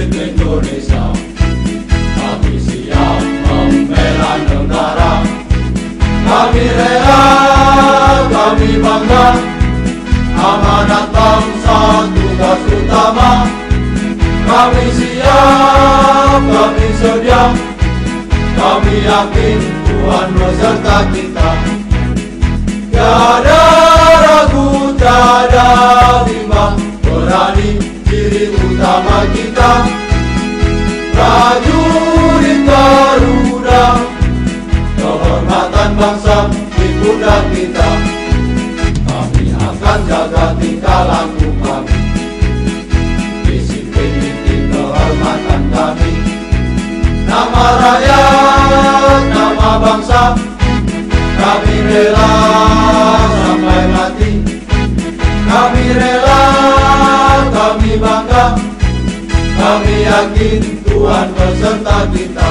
Republik Indonesia. Kami siap membela negara. Kami rela, kami bangga. Amanat bangsa tugas utama. Kami siap, kami sedia. Kami yakin Tuhan beserta kita. Tiada ragu, tiada bimbang, berani ciri utama kita. Prajurit Garuda, kehormatan bangsa di pundak kita. Kami akan jaga tingkah laku kami, disiplin inti kehormatan kami. Nama rakyat, nama bangsa, kami rela sampai mati. Kami rela, kami bangga. Kami yakin Tuhan beserta kita.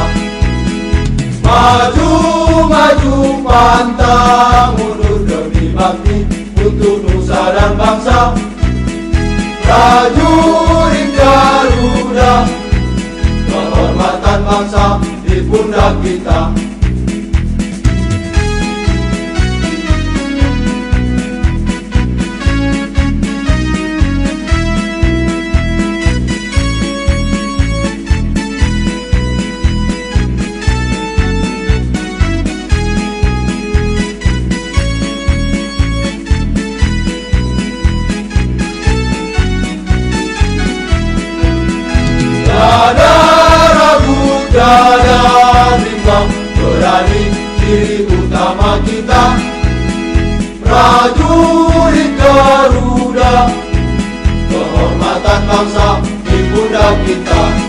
Maju, maju, pantang mundur demi bakti untuk nusa dan bangsa. Prajurit Garuda, kehormatan bangsa di pundak kita. Tiada ragu, tiada bimbang, berani ciri utama kita. Prajurit Garuda, kehormatan bangsa di pundak kita.